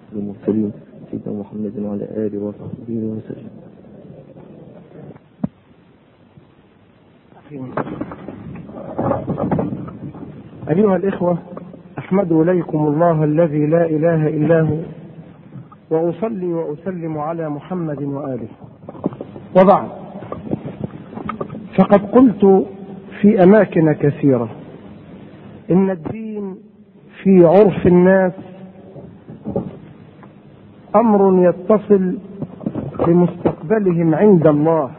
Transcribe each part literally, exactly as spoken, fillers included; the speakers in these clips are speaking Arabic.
المرسلين سيدنا محمد وعلى آله وصحبه وسلم. أيها الإخوة، أحمد إليكم الله الذي لا إله إلا هو، وأصلي وأسلم على محمد وآله، وبعد، فقد قلت في أماكن كثيرة إن الدين في عرف الناس أمر يتصل بمستقبلهم عند الله،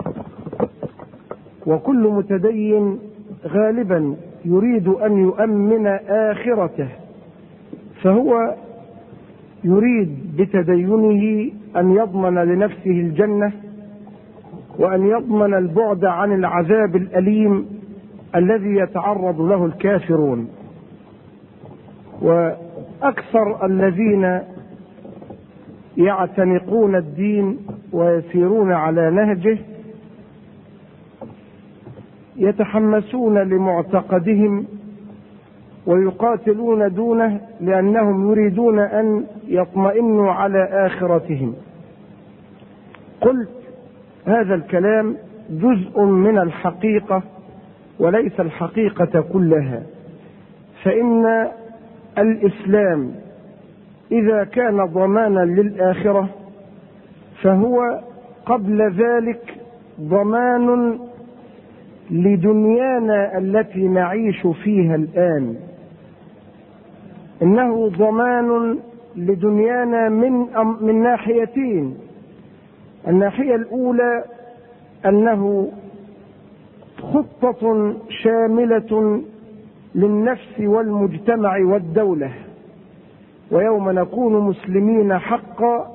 وكل متدين غالبا يريد أن يؤمن آخرته، فهو يريد بتدينه أن يضمن لنفسه الجنة، وأن يضمن البعد عن العذاب الأليم الذي يتعرض له الكافرون. وأكثر الذين يعتنقون الدين ويسيرون على نهجه يتحمسون لمعتقدهم ويقاتلون دونه، لأنهم يريدون أن يطمئنوا على آخرتهم. قلت هذا الكلام جزء من الحقيقة وليس الحقيقة كلها، فإن الإسلام إذا كان ضمانا للآخرة فهو قبل ذلك ضمان لدنيانا التي نعيش فيها الآن. إنه ضمان لدنيانا من من ناحيتين. الناحية الأولى أنه خطة شاملة للنفس والمجتمع والدولة، ويوم نكون مسلمين حقا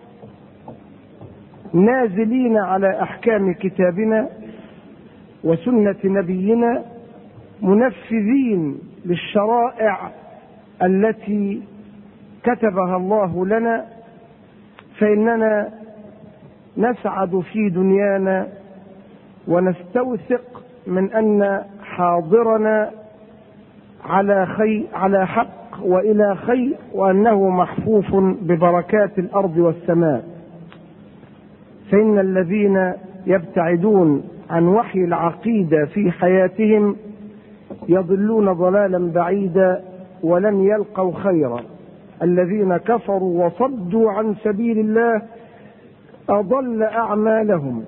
نازلين على أحكام كتابنا وسنة نبينا، منفذين للشرائع التي كتبها الله لنا، فإننا نسعد في دنيانا ونستوثق من أن حاضرنا على خير على حق وإلى خير، وأنه محفوف ببركات الأرض والسماء. فإن الذين يبتعدون عن وحي العقيدة في حياتهم يضلون ضلالا بعيدا ولن يلقوا خيرا. الذين كفروا وصدوا عن سبيل الله أضل أعمالهم،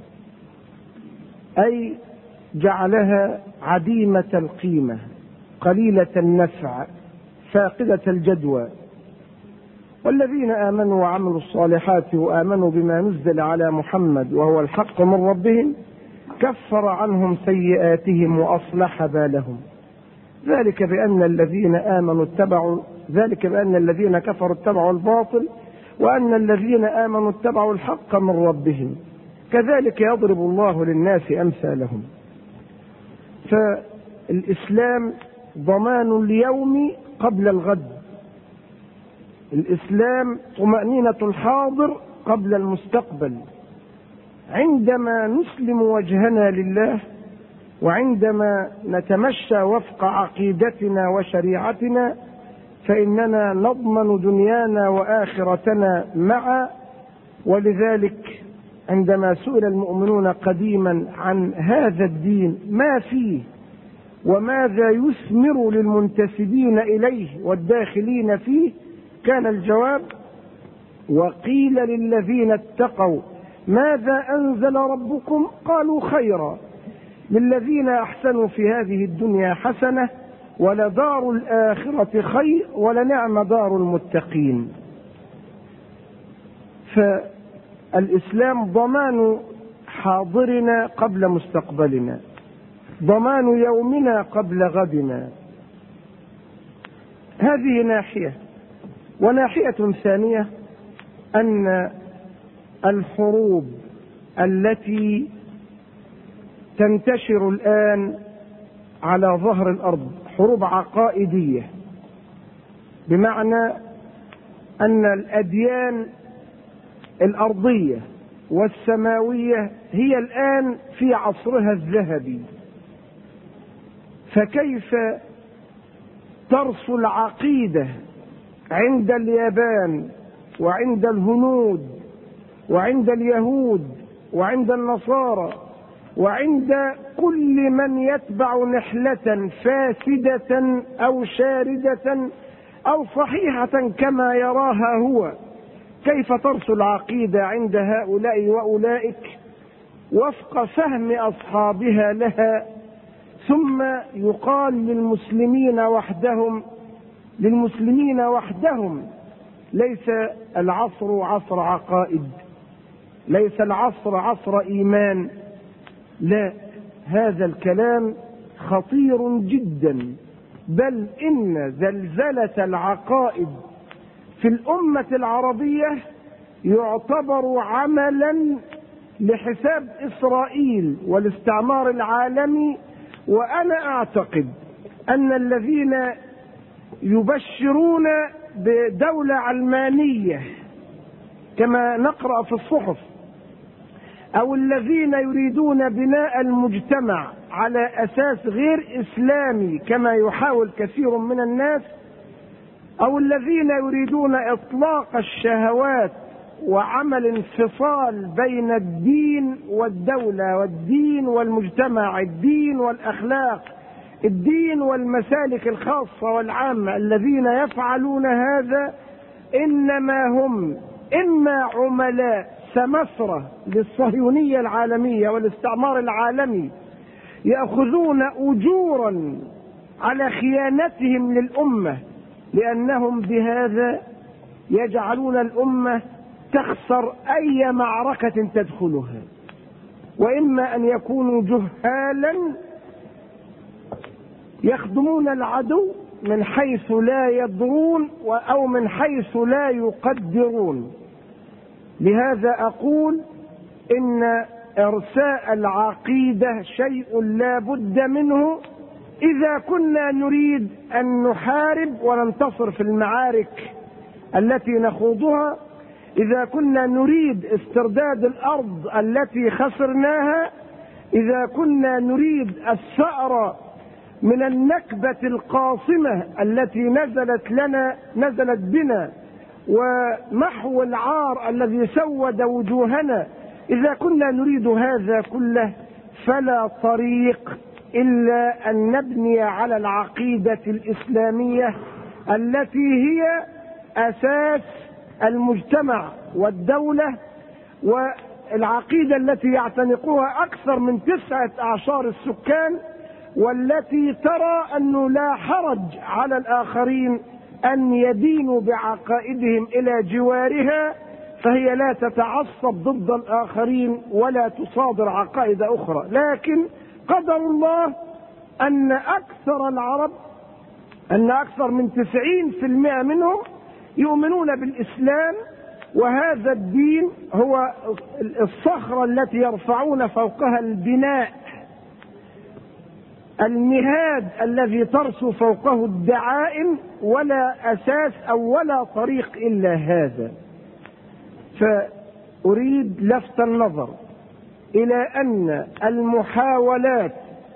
أي جعلها عديمة القيمة، قليلة النفع، فاقدة الجدوى. والذين آمنوا وعملوا الصالحات وآمنوا بما نزل على محمد وهو الحق من ربهم كفر عنهم سيئاتهم وأصلح بالهم. ذلك بأن الذين آمنوا اتبعوا ذلك بأن الذين كفروا اتبعوا الباطل وأن الذين آمنوا اتبعوا الحق من ربهم، كذلك يضرب الله للناس أمثالهم. فالإسلام ضمان اليوم قبل الغد، الإسلام طمأنينة الحاضر قبل المستقبل. عندما نسلم وجهنا لله وعندما نتمشى وفق عقيدتنا وشريعتنا فإننا نضمن دنيانا وآخرتنا معا. ولذلك عندما سئل المؤمنون قديما عن هذا الدين ما فيه وماذا يثمر للمنتسبين إليه والداخلين فيه، كان الجواب: وقيل للذين اتقوا ماذا أنزل ربكم؟ قالوا خيرا، للذين أحسنوا في هذه الدنيا حسنة ولدار الآخرة خير ولنعم دار المتقين. فالإسلام ضمان حاضرنا قبل مستقبلنا، ضمان يومنا قبل غدنا. هذه ناحية. وناحية ثانية أن الحروب التي تنتشر الآن على ظهر الأرض حروب عقائدية، بمعنى أن الأديان الأرضية والسماوية هي الآن في عصرها الذهبي، فكيف ترسو العقيدة عند اليابان وعند الهنود وعند اليهود وعند النصارى وعند كل من يتبع نحلة فاسدة أو شاردة أو صحيحة كما يراها هو. كيف ترسل العقيدة عند هؤلاء وأولئك وفق فهم أصحابها لها، ثم يقال للمسلمين وحدهم للمسلمين وحدهم ليس العصر عصر عقائد، ليس العصر عصر إيمان. لا، هذا الكلام خطير جدا، بل إن زلزلة العقائد في الأمة العربية يعتبر عملا لحساب إسرائيل والاستعمار العالمي. وأنا أعتقد أن الذين يبشرون بدولة علمانية كما نقرأ في الصحف، أو الذين يريدون بناء المجتمع على أساس غير إسلامي كما يحاول كثير من الناس، أو الذين يريدون إطلاق الشهوات وعمل انفصال بين الدين والدولة والدين والمجتمع، الدين والأخلاق، الدين والمسالك الخاصة والعامة، الذين يفعلون هذا إنما هم إما عملاء سمسرة للصهيونية العالمية والاستعمار العالمي يأخذون أجورا على خيانتهم للأمة، لأنهم بهذا يجعلون الأمة تخسر أي معركة تدخلها، وإما أن يكونوا جهالا يخدمون العدو من حيث لا يدرون أو من حيث لا يقدرون. لهذا أقول إن إرساء العقيدة شيء لا بد منه إذا كنا نريد أن نحارب وننتصر في المعارك التي نخوضها، إذا كنا نريد استرداد الأرض التي خسرناها، إذا كنا نريد الثأر من النكبة القاصمة التي نزلت لنا نزلت بنا ومحو العار الذي سود وجوهنا، إذا كنا نريد هذا كله فلا طريق إلا أن نبني على العقيدة الإسلامية التي هي أساس المجتمع والدولة، والعقيدة التي يعتنقها أكثر من تسعة أعشار السكان، والتي ترى أنه لا حرج على الآخرين أن يدينوا بعقائدهم إلى جوارها، فهي لا تتعصب ضد الآخرين ولا تصادر عقائد أخرى. لكن قدر الله أن أكثر العرب أن أكثر من تسعين في المئة منهم يؤمنون بالإسلام، وهذا الدين هو الصخرة التي يرفعون فوقها البناء، المهاد الذي ترسو فوقه الدعائم، ولا أساس أو ولا طريق إلا هذا. فأريد لفت النظر إلى أن المحاولات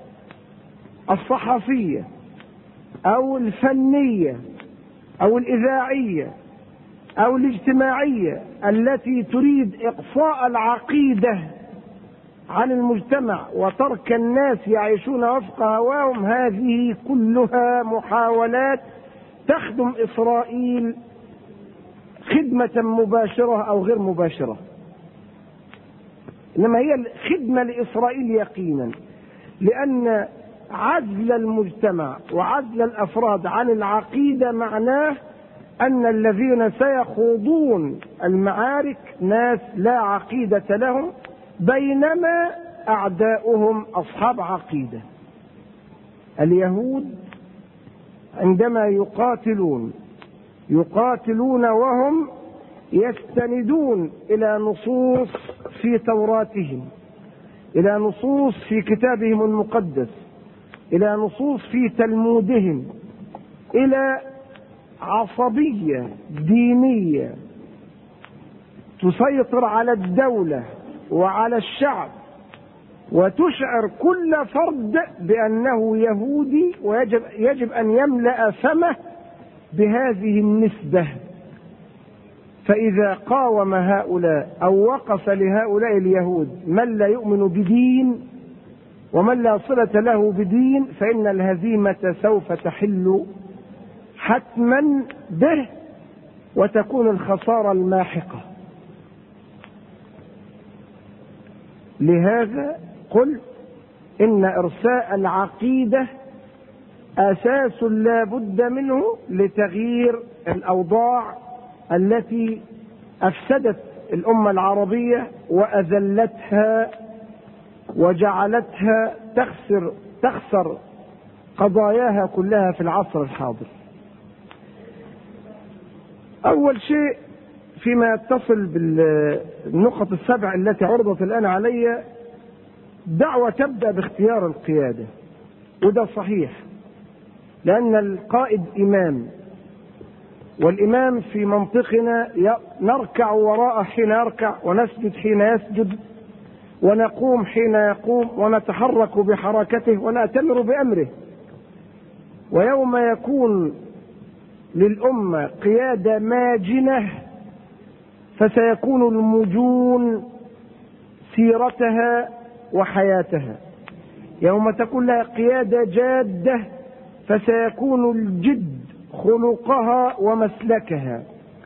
الصحفية أو الفنية أو الإذاعية أو الاجتماعية التي تريد إقصاء العقيدة عن المجتمع وترك الناس يعيشون وفق هواهم، هذه كلها محاولات تخدم إسرائيل خدمة مباشرة أو غير مباشرة، إنما هي خدمة لإسرائيل يقينا، لأن عزل المجتمع وعزل الأفراد عن العقيدة معناه أن الذين سيخوضون المعارك ناس لا عقيدة لهم، بينما أعداؤهم أصحاب عقيدة. اليهود عندما يقاتلون يقاتلون وهم يستندون إلى نصوص في توراتهم، إلى نصوص في كتابهم المقدس، إلى نصوص في تلمودهم، إلى عصبية دينية تسيطر على الدولة وعلى الشعب وتشعر كل فرد بأنه يهودي ويجب يجب أن يملأ فمه بهذه النسبة، فإذا قاوم هؤلاء أو وقف لهؤلاء اليهود من لا يؤمن بدين ومن لا صلة له بدين، فإن الهزيمة سوف تحل حتما به وتكون الخسارة الماحقة. لهذا قل إن إرساء العقيدة أساس لا بد منه لتغيير الأوضاع التي أفسدت الأمة العربية وأذلتها وجعلتها تخسر تخسر قضاياها كلها في العصر الحاضر. أول شيء فيما يتصل بالنقط السبع التي عرضت الآن علي، دعوة تبدأ باختيار القيادة، وده صحيح، لأن القائد إمام، والإمام في منطقنا نركع وراءه حين يركع، ونسجد حين يسجد، ونقوم حين يقوم، ونتحرك بحركته، ونأتمر بأمره. ويوم يكون للأمة قيادة ماجنة فسيكون المجون سيرتها وحياتها، يوم تكون لها قيادة جادة فسيكون الجد خلقها ومسلكها،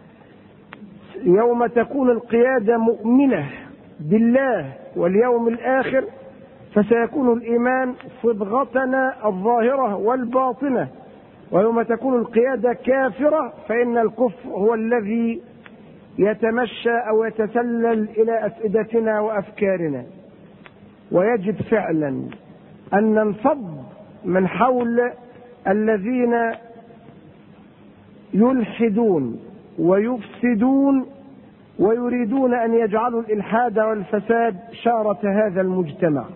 يوم تكون القيادة مؤمنة بالله واليوم الآخر فسيكون الإيمان صبغتنا الظاهرة والباطنة، ويوم تكون القيادة كافرة فإن الكفر هو الذي يتمشى أو يتسلل إلى أفئدتنا وأفكارنا. ويجب فعلا أن ننفض من حول الذين يلحدون ويفسدون ويريدون أن يجعلوا الإلحاد والفساد شارة هذا المجتمع.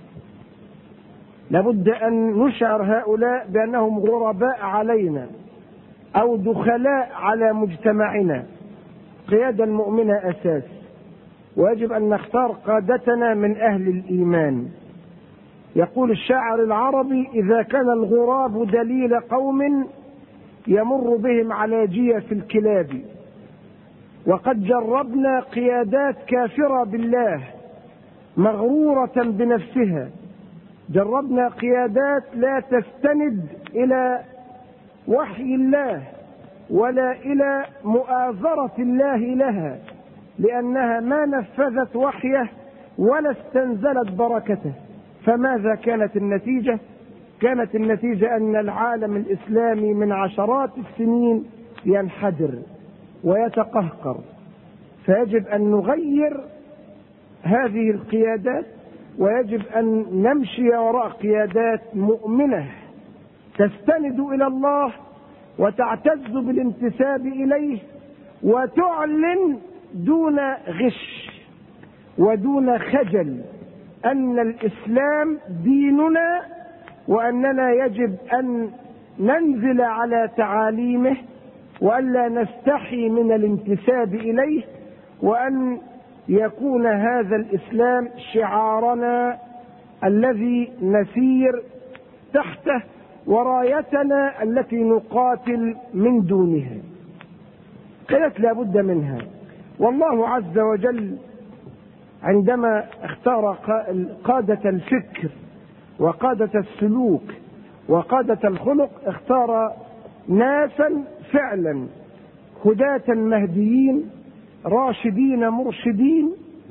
لابد أن نشعر هؤلاء بأنهم غرباء علينا أو دخلاء على مجتمعنا. قيادة المؤمنة أساس، ويجب أن نختار قادتنا من أهل الإيمان. يقول الشاعر العربي: إذا كان الغراب دليل قوم يمر بهم على جيف الكلاب، وقد جربنا قيادات كافرة بالله مغرورة بنفسها، جربنا قيادات لا تستند إلى وحي الله ولا إلى مؤازرة الله لها، لأنها ما نفذت وحيه ولا استنزلت بركته. فماذا كانت النتيجة؟ كانت النتيجة أن العالم الإسلامي من عشرات السنين ينحدر ويتقهقر. فيجب أن نغير هذه القيادات، ويجب أن نمشي وراء قيادات مؤمنة تستند إلى الله وتعتز بالانتساب إليه، وتعلن دون غش ودون خجل أن الإسلام ديننا، وأننا يجب أن ننزل على تعاليمه، وألا نستحي من الانتساب إليه، وأن يكون هذا الإسلام شعارنا الذي نسير تحته، ورايتنا التي نقاتل من دونها. قلت لا بد منها. والله عز وجل عندما اختار قادة الفكر وقادة السلوك وقادة الخلق اختار ناسا فعلا هداة مهديين راشدين مرشدين،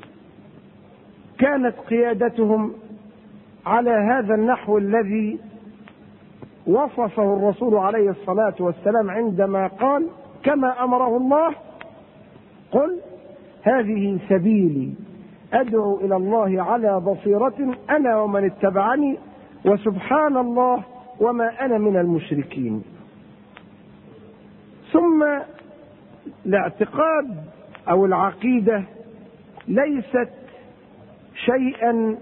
كانت قيادتهم على هذا النحو الذي وصفه الرسول عليه الصلاة والسلام عندما قال كما أمره الله: قل هذه سبيلي أدعو إلى الله على بصيرة أنا ومن اتبعني وسبحان الله وما أنا من المشركين. ثم الاعتقاد أو العقيدة ليست شيئا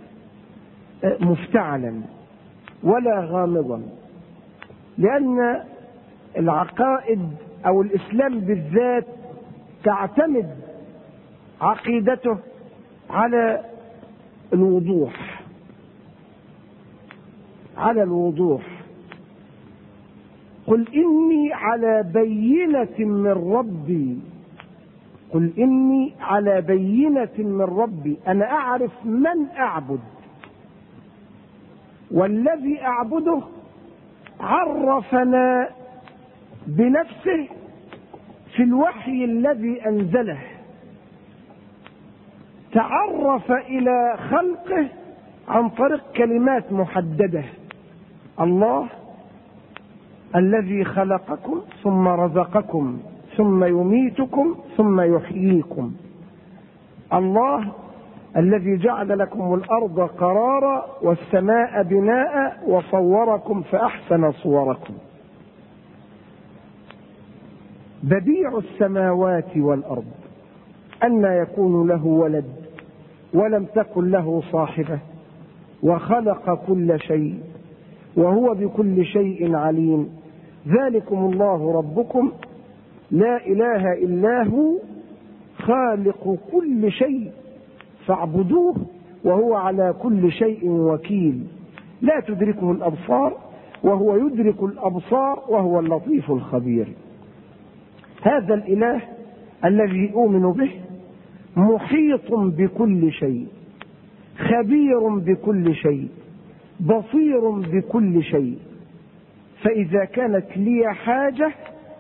مفتعلا ولا غامضا، لأن العقائد أو الإسلام بالذات تعتمد عقيدته على الوضوح على الوضوح قل إني على بينة من ربي قل إني على بينة من ربي أنا أعرف من أعبد، والذي أعبده عرفنا بنفسه في الوحي الذي أنزله، تعرف إلى خلقه عن طريق كلمات محددة. الله الذي خلقكم ثم رزقكم ثم يميتكم ثم يحييكم. الله الذي جعل لكم الأرض قرارا والسماء بناء وصوركم فأحسن صوركم. بديع السماوات والأرض أنى يكون له ولد ولم تكن له صاحبة، وخلق كل شيء وهو بكل شيء عليم. ذلكم الله ربكم لا إله إلا هو خالق كل شيء فاعبدوه وهو على كل شيء وكيل. لا تدركه الأبصار وهو يدرك الأبصار وهو اللطيف الخبير. هذا الإله الذي أؤمن به محيط بكل شيء، خبير بكل شيء، بصير بكل شيء. فإذا كانت لي حاجة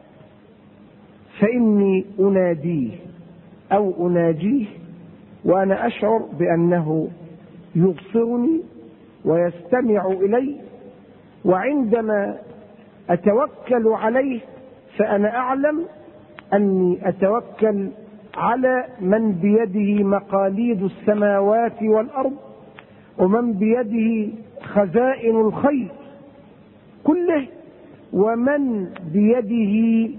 فإني أناديه أو أناجيه وأنا أشعر بأنه يبصرني ويستمع إلي، وعندما أتوكل عليه فأنا أعلم أني أتوكل على من بيده مقاليد السماوات والأرض ومن بيده خزائن الخير كله ومن بيده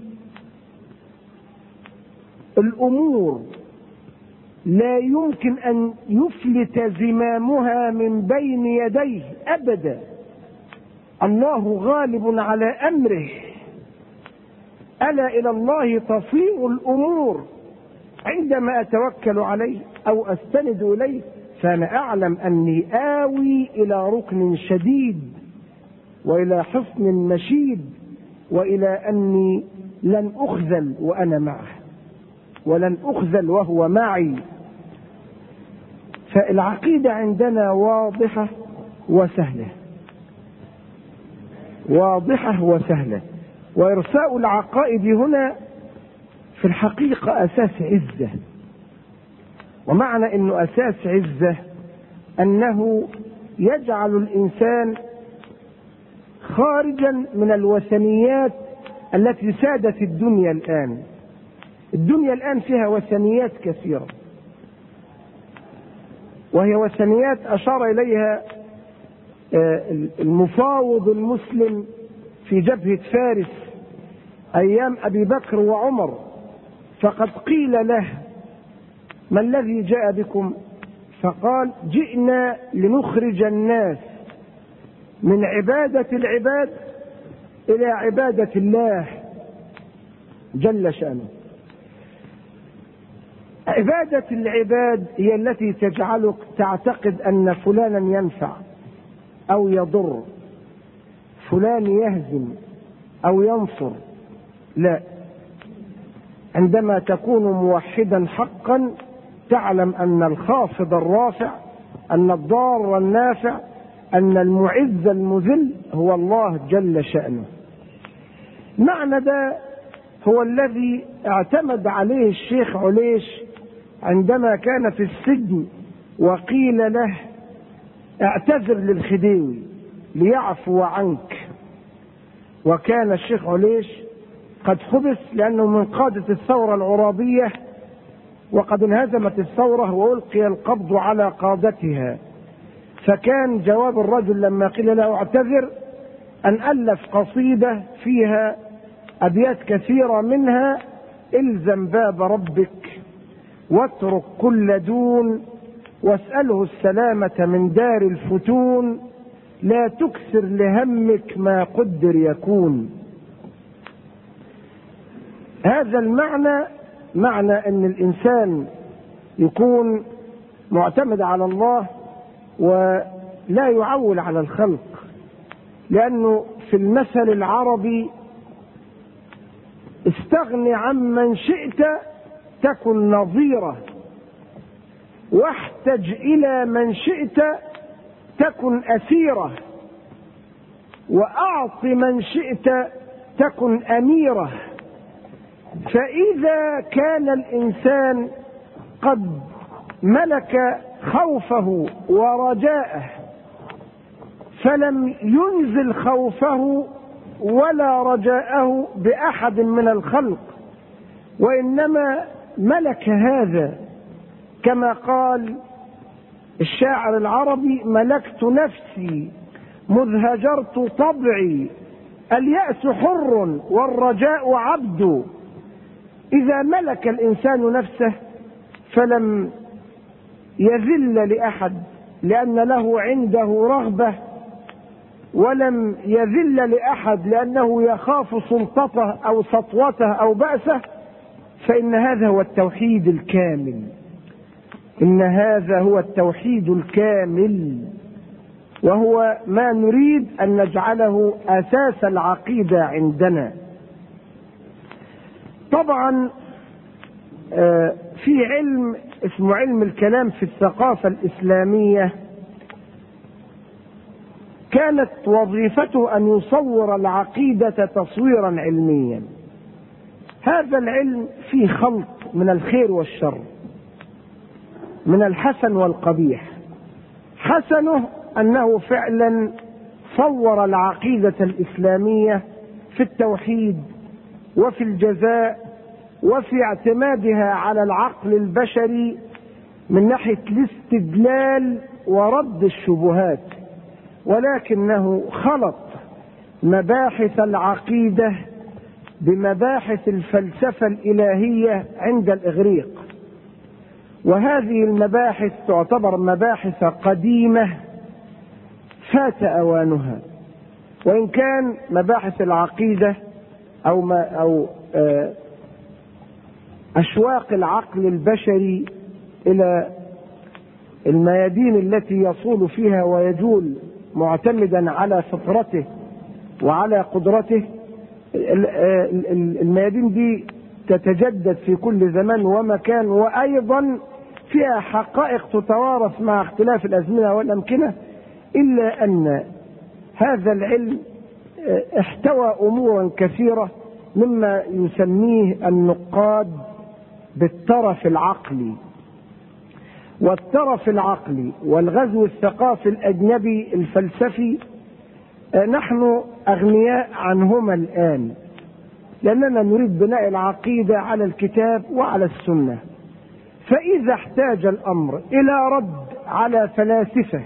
الأمور لا يمكن أن يفلت زمامها من بين يديه أبدا. الله غالب على أمره، ألا إلى الله تصير الأمور. عندما أتوكل عليه أو أستند إليه فأنا أعلم أني آوي إلى ركن شديد وإلى حصن مشيد، وإلى أني لن أخذل وأنا معه ولن أخذل وهو معي. فالعقيدة عندنا واضحة وسهلة، واضحة وسهلة. وإرساء العقائد هنا في الحقيقة أساس عزة، ومعنى أنه أساس عزة أنه يجعل الإنسان خارجا من الوثنيات التي سادت الدنيا الآن. الدنيا الآن فيها وثنيات كثيرة، وهي وثنيات أشار إليها المفاوض المسلم في جبهة فارس أيام أبي بكر وعمر، فقد قيل له: ما الذي جاء بكم؟ فقال: جئنا لنخرج الناس من عبادة العباد إلى عبادة الله جل شأنه. عبادة العباد هي التي تجعلك تعتقد أن فلانا ينفع أو يضر، فلان يهزم أو ينصر. لا، عندما تكون موحدا حقا تعلم أن الخافض الرافع، أن الضار النافع، أن المعز المذل هو الله جل شأنه. معنى ده هو الذي اعتمد عليه الشيخ عليش عندما كان في السجن وقيل له: اعتذر للخديوي ليعفو عنك. وكان الشيخ عليش قد حبس لأنه من قادة الثورة العرابية، وقد انهزمت الثورة وألقي القبض على قادتها. فكان جواب الرجل لما قيل له اعتذر أن ألف قصيدة فيها أبيات كثيرة، منها: الزم باب ربك واترك كل دون واسأله السلامة من دار الفتون، لا تكثر لهمك ما قدر يكون. هذا المعنى معنى أن الإنسان يكون معتمد على الله ولا يعول على الخلق، لأنه في المثل العربي استغن عمن شئت تكن نظيره، واحتج إلى من شئت تكن أسيره، وأعط من شئت تكن أميره. فإذا كان الإنسان قد ملك خوفه ورجاءه فلم ينزل خوفه ولا رجاءه بأحد من الخلق، وإنما ملك هذا كما قال الشاعر العربي: ملكت نفسي مذ هجرت طبعي، اليأس حر والرجاء عبد. إذا ملك الإنسان نفسه فلم يذل لأحد لأن له عنده رغبة، ولم يذل لأحد لأنه يخاف سلطته أو سطوته أو بأسه، فإن هذا هو التوحيد الكامل. إن هذا هو التوحيد الكامل، وهو ما نريد أن نجعله أساس العقيدة عندنا. طبعا في علم اسمه علم الكلام في الثقافة الإسلامية، كانت وظيفته أن يصور العقيدة تصويرا علميا. هذا العلم فيه خلط من الخير والشر، من الحسن والقبيح. حسنه أنه فعلا صور العقيدة الإسلامية في التوحيد وفي الجزاء وفي اعتمادها على العقل البشري من ناحية الاستدلال ورد الشبهات، ولكنه خلط مباحث العقيدة بمباحث الفلسفة الإلهية عند الإغريق، وهذه المباحث تعتبر مباحث قديمة فات أوانها. وإن كان مباحث العقيدة أو ما أو أشواق العقل البشري إلى الميادين التي يصول فيها ويجول معتمدا على فطرته وعلى قدرته، الميادين دي تتجدد في كل زمان ومكان، وأيضا فيها حقائق تتوارث مع اختلاف الأزمنة والأمكنة، إلا أن هذا العلم احتوى أمورا كثيرة مما يسميه النقاد بالترف العقلي. والترف العقلي والغزو الثقافي الأجنبي الفلسفي نحن أغنياء عنهما الآن، لأننا نريد بناء العقيدة على الكتاب وعلى السنة. فإذا احتاج الأمر إلى رد على فلاسفة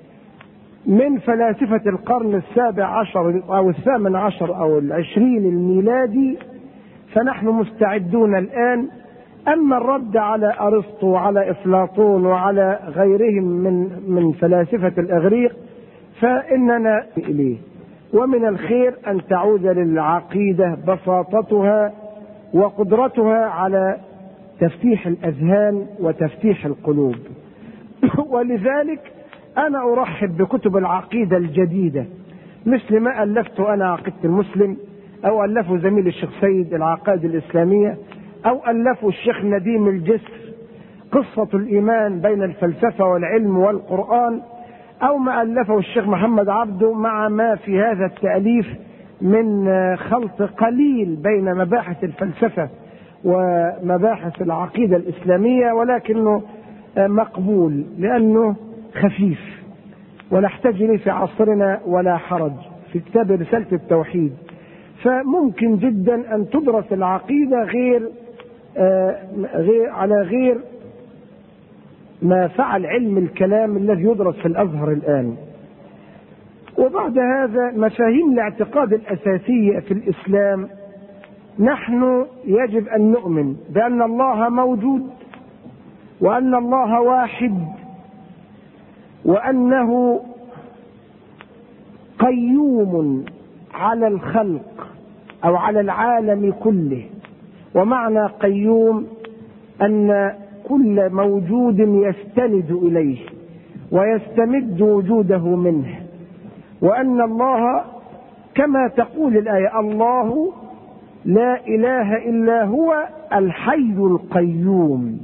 من فلاسفة القرن السابع عشر أو الثامن عشر أو العشرين الميلادي فنحن مستعدون الآن. أما الرد على أرسطو وعلى أفلاطون وعلى غيرهم من من فلاسفة الإغريق فإننا إليه. ومن الخير أن تعود للعقيدة بساطتها وقدرتها على تفتيح الأذهان وتفتيح القلوب. ولذلك أنا أرحب بكتب العقيدة الجديدة، مثل ما ألفته أنا عقيدة المسلم، أو ألفه زميل الشيخ سيد العقائد الإسلامية، أو ألفه الشيخ نديم الجسر قصة الإيمان بين الفلسفة والعلم والقرآن، أو ما ألفه الشيخ محمد عبده، مع ما في هذا التأليف من خلط قليل بين مباحث الفلسفة ومباحث العقيدة الإسلامية، ولكنه مقبول لأنه خفيف ونحتاج إليه في عصرنا ولا حرج. في كتاب رسالة التوحيد فممكن جدا أن تدرس العقيدة غير, آه غير على غير ما فعل علم الكلام الذي يدرس في الأزهر الآن. وبعد هذا مفاهيم الاعتقاد الأساسية في الإسلام، نحن يجب أن نؤمن بأن الله موجود، وأن الله واحد، وأنه قيوم على الخلق أو على العالم كله. ومعنى قيوم أن كل موجود يستند إليه ويستمد وجوده منه، وأن الله كما تقول الآية الله لا إله إلا هو الحي القيوم.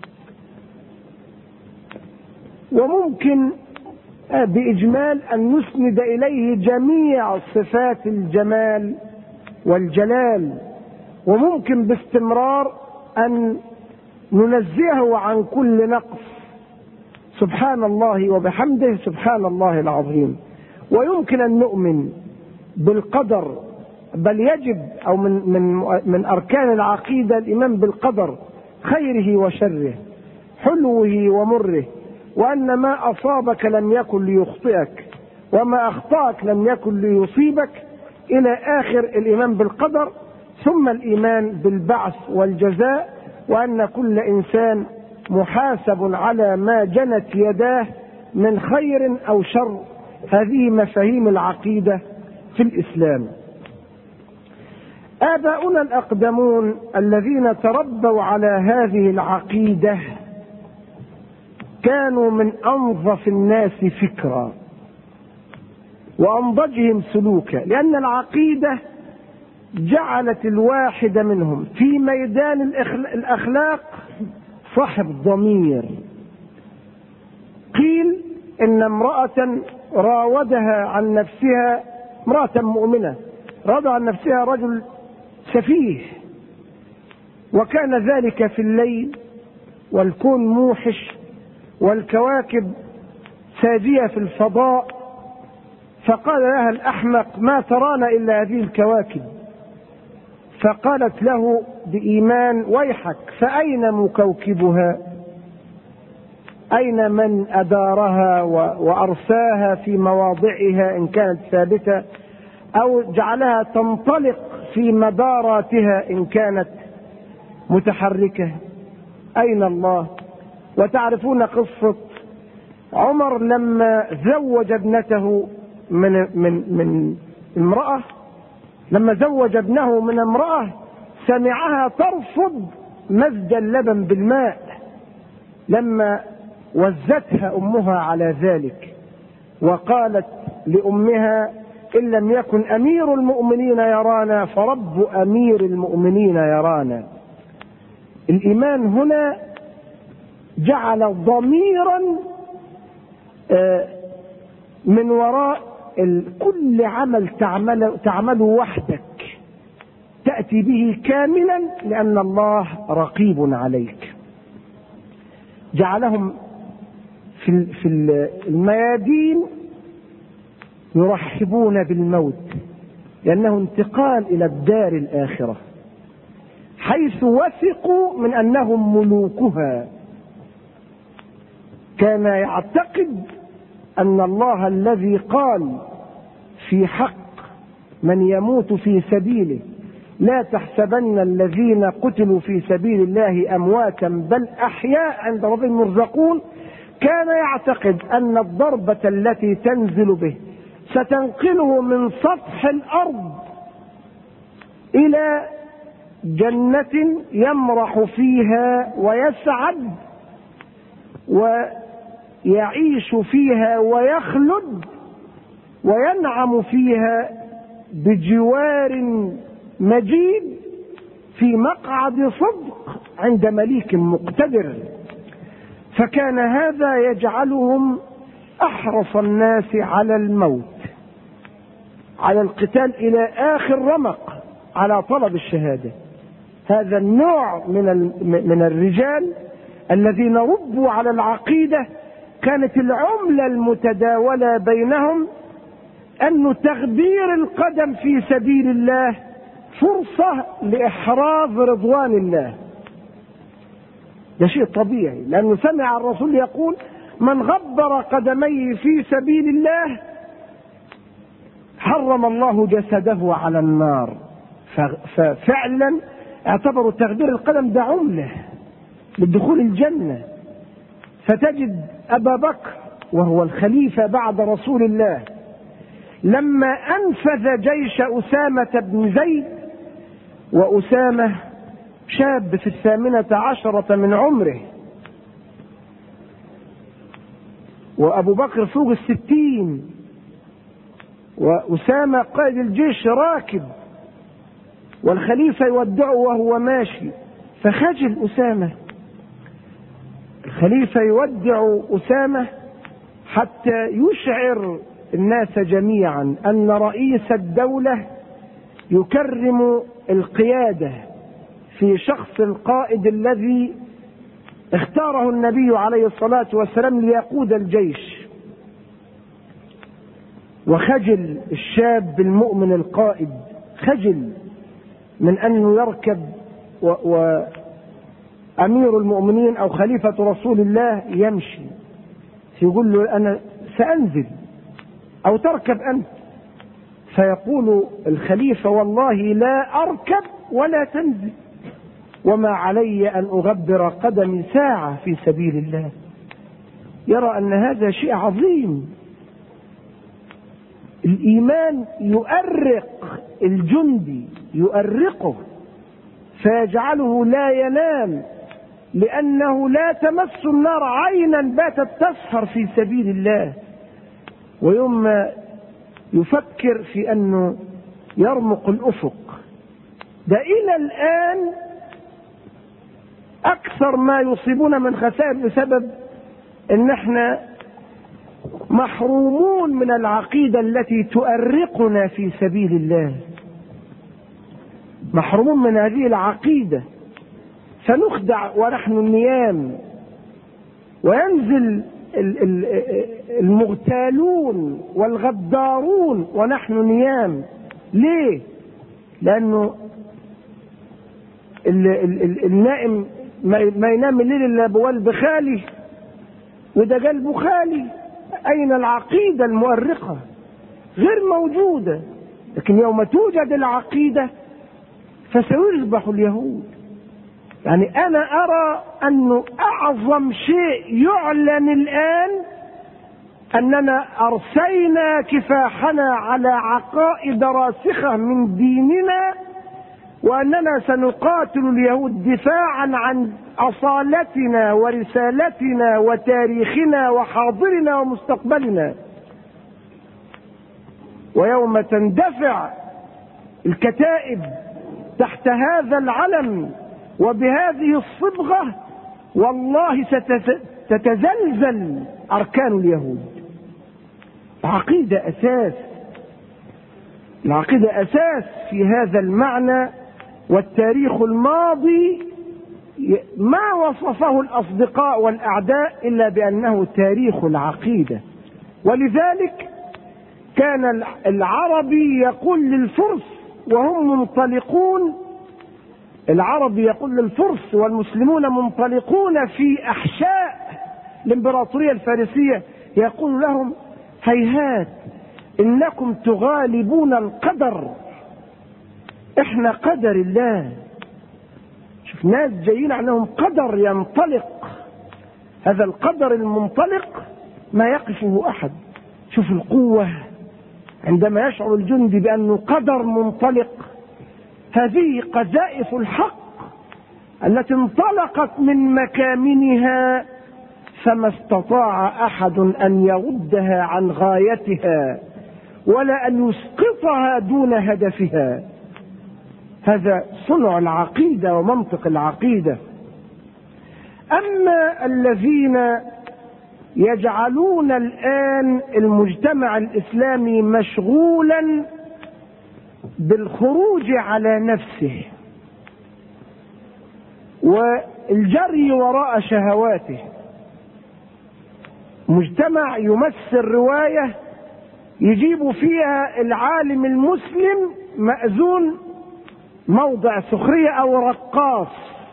وممكن بإجمال أن نسند إليه جميع صفات الجمال والجلال، وممكن باستمرار أن ننزهه عن كل نقص، سبحان الله وبحمده سبحان الله العظيم. ويمكن أن نؤمن بالقدر، بل يجب أو من من من أركان العقيدة الإيمان بالقدر، خيره وشره، حلوه ومره، وأن ما أصابك لم يكن ليخطئك وما أخطأك لم يكن ليصيبك، إلى آخر الإيمان بالقدر. ثم الإيمان بالبعث والجزاء، وأن كل إنسان محاسب على ما جنت يداه من خير أو شر. هذه مفاهيم العقيدة في الإسلام. آباؤنا الأقدمون الذين تربوا على هذه العقيدة كانوا من أنظف الناس فكرا وأنضجهم سلوكا، لأن العقيدة جعلت الواحد منهم في ميدان الأخلاق صاحب ضمير. قيل إن امرأة راودها عن نفسها، امرأة مؤمنة راودها عن نفسها رجل سفيه، وكان ذلك في الليل والكون موحش والكواكب ساجية في الفضاء، فقال لها الأحمق ما ترانا إلا هذه الكواكب، فقالت له بإيمان ويحك فأين مكوكبها؟ أين من أدارها وأرساها في مواضعها إن كانت ثابتة، أو جعلها تنطلق في مداراتها إن كانت متحركة؟ أين الله؟ وتعرفون قصة عمر لما زوج ابنته من من من امرأة، لما زوج ابنه من امرأة سمعها ترفض مزج اللبن بالماء، لما وزتها أمها على ذلك وقالت لأمها إن لم يكن أمير المؤمنين يرانا فرب أمير المؤمنين يرانا. الإيمان هنا جعل ضميرا من وراء كل عمل تعمل تعمله وحدك تأتي به كاملا، لأن الله رقيب عليك. جعلهم في في الميادين يرحبون بالموت، لأنه انتقال إلى الدار الآخرة، حيث وثقوا من أنهم ملوكها. كان يعتقد أن الله الذي قال في حق من يموت في سبيله لا تحسبن الذين قتلوا في سبيل الله أمواتا بل أحياء عند ربهم يرزقون، كان يعتقد أن الضربة التي تنزل به ستنقله من سطح الأرض إلى جنة يمرح فيها ويسعد ويعيش فيها ويخلد وينعم فيها بجوار مجيد في مقعد صدق عند مليك مقتدر. فكان هذا يجعلهم أحرص الناس على الموت، على القتال إلى آخر رمق، على طلب الشهادة. هذا النوع من من الرجال الذين ربوا على العقيدة كانت العملة المتداولة بينهم أن تغبير القدم في سبيل الله فرصة لإحراز رضوان الله. ده شيء طبيعي، لأنه سمع الرسول يقول من غبر قدميه في سبيل الله حرم الله جسده على النار. ففعلا اعتبروا تغبير القدم ده عملة للدخول الجنة. فتجد أبا بكر وهو الخليفة بعد رسول الله لما أنفذ جيش أسامة بن زيد، وأسامة شاب في الثامنة عشرة من عمره، وأبو بكر فوق الستين، وأسامة قائد الجيش راكب، والخليفة يودعه وهو ماشي، فخجل أسامة. الخليفة يودع أسامة حتى يشعر الناس جميعا أن رئيس الدولة يكرم القيادة في شخص القائد الذي اختاره النبي عليه الصلاة والسلام ليقود الجيش. وخجل الشاب المؤمن القائد، خجل من أنه يركب وأمير المؤمنين أو خليفة رسول الله يمشي، يقول له أنا سأنزل أو تركب أنت، فيقول الخليفة والله لا أركب ولا تنزل، وما علي أن أغبر قدمي ساعة في سبيل الله. يرى أن هذا شيء عظيم. الإيمان يؤرق الجندي، يؤرقه فيجعله لا ينام، لأنه لا تمس النار عينا باتت تسهر في سبيل الله. ويوم ما يفكر في أنه يرمق الأفق، ده إلى الآن أكثر ما يصيبنا من خسائر بسبب أن احنا محرومون من العقيدة التي تؤرقنا في سبيل الله، محرومون من هذه العقيدة، فنخدع ونحن نيام، وينزل المغتالون والغدارون ونحن نيام. ليه؟ لأنه النائم ما ينام الليل إلا بقلب خالي، وده قلبه خالي. أين العقيدة المؤرقة؟ غير موجودة. لكن يوم توجد العقيدة فسيذبح اليهود. يعني أنا أرى أنه أعظم شيء يعلن الآن أننا أرسينا كفاحنا على عقائد راسخة من ديننا، وأننا سنقاتل اليهود دفاعا عن أصالتنا ورسالتنا وتاريخنا وحاضرنا ومستقبلنا. ويوم تندفع الكتائب تحت هذا العلم وبهذه الصبغة، والله ستتزلزل أركان اليهود. العقيدة أساس، العقيدة أساس في هذا المعنى. والتاريخ الماضي ما وصفه الأصدقاء والأعداء إلا بأنه تاريخ العقيدة. ولذلك كان العربي يقول للفرس وهم منطلقون، العربي يقول للفرس والمسلمون منطلقون في أحشاء الإمبراطورية الفارسية، يقول لهم هيهات إنكم تغالبون القدر، إحنا قدر الله. شوف ناس جايين عنهم قدر ينطلق، هذا القدر المنطلق ما يقفه أحد. شوف القوة عندما يشعر الجندي بأنه قدر منطلق. هذه قذائف الحق التي انطلقت من مكامنها، فما استطاع أحد أن يردها عن غايتها ولا أن يسقطها دون هدفها. هذا صنع العقيدة ومنطق العقيدة. أما الذين يجعلون الآن المجتمع الإسلامي مشغولا بالخروج على نفسه والجري وراء شهواته، مجتمع يمثل رواية يجيب فيها العالم المسلم مأذون موضع سخرية أو رقاص.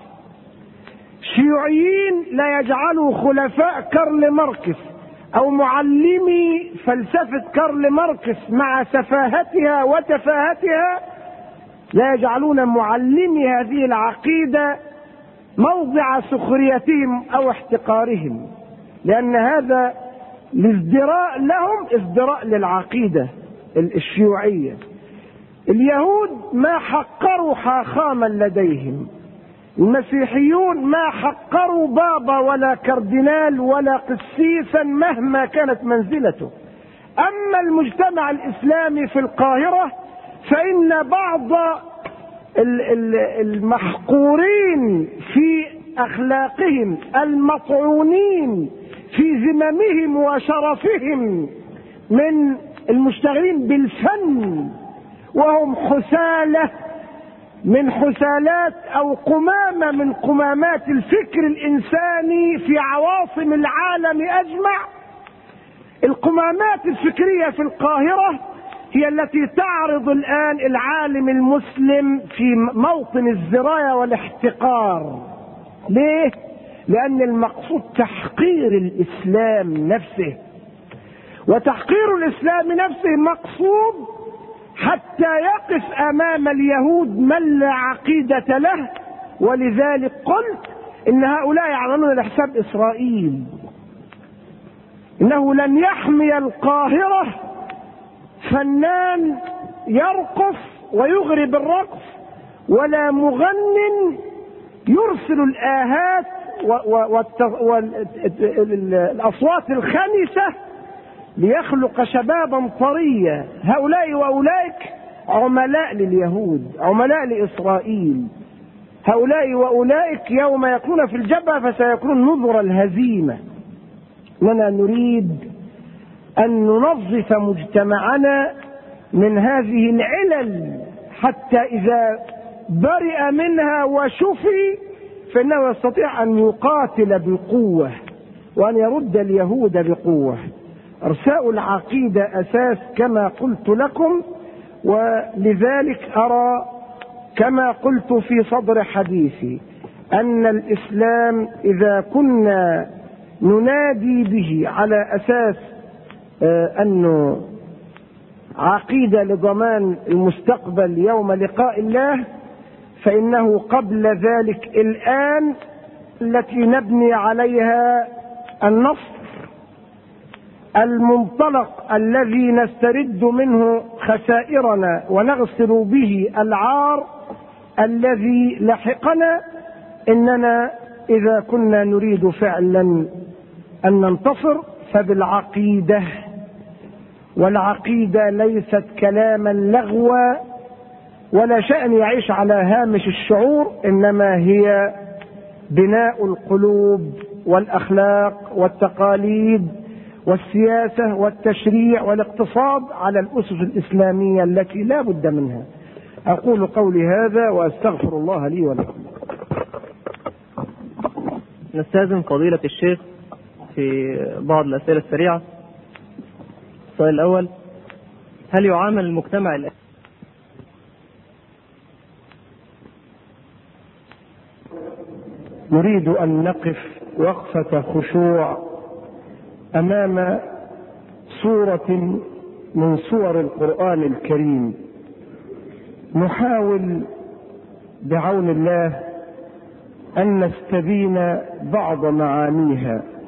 شيوعيين لا يجعلوا خلفاء كارل ماركس أو معلمي فلسفة كارل ماركس مع سفاهتها وتفاهتها، لا يجعلون معلمي هذه العقيدة موضع سخريتهم أو احتقارهم، لأن هذا الازدراء لهم ازدراء للعقيدة الشيوعية. اليهود ما حقروا حاخاما لديهم، المسيحيون ما حقروا بابا ولا كاردينال ولا قسيسا مهما كانت منزلته. أما المجتمع الإسلامي في القاهرة فإن بعض المحقورين في أخلاقهم، المطعونين في ذممهم وشرفهم، من المشتغلين بالفن، وهم حسالة من حسالات أو قمامة من قمامات الفكر الإنساني في عواصم العالم أجمع. القمامات الفكرية في القاهرة هي التي تعرض الآن العالم المسلم في موطن الزراية والاحتقار. ليه؟ لأن المقصود تحقير الإسلام نفسه، وتحقير الإسلام نفسه مقصود حتى يقف أمام اليهود من لا عقيدة له. ولذلك قلت إن هؤلاء يعملون لحساب إسرائيل، إنه لن يحمي القاهرة فنان يرقص ويغري بالرقص، ولا مغن يرسل الآهات والأصوات الخنسة ليخلق شبابا طريا. هؤلاء وأولئك عملاء لليهود، عملاء لإسرائيل. هؤلاء وأولئك يوم يكونون في الجبهة فسيكونون نظر الهزيمة. لنا نريد أن ننظف مجتمعنا من هذه العلل حتى إذا برئ منها وشفي فإنه يستطيع أن يقاتل بقوة وأن يرد اليهود بقوة. إرساء العقيدة أساس كما قلت لكم، ولذلك أرى كما قلت في صدر حديثي أن الإسلام إذا كنا ننادي به على أساس أنه عقيدة لضمان المستقبل يوم لقاء الله، فإنه قبل ذلك الآن التي نبني عليها النصر، المنطلق الذي نسترد منه خسائرنا ونغسل به العار الذي لحقنا. إننا إذا كنا نريد فعلا أن ننتصر فبالعقيدة، والعقيدة ليست كلاما لغوا ولا شأن يعيش على هامش الشعور، إنما هي بناء القلوب والأخلاق والتقاليد والسياسة والتشريع والاقتصاد على الأسس الإسلامية التي لا بد منها. أقول قولي هذا وأستغفر الله لي ولكم. نستأذن فضيلة الشيخ في بعض الأسئلة السريعة. السؤال الأول: هل يعامل المجتمع الآن نريد أن نقف وقفة خشوع أمام سورة من سور القرآن الكريم، نحاول بعون الله أن نستبين بعض معانيها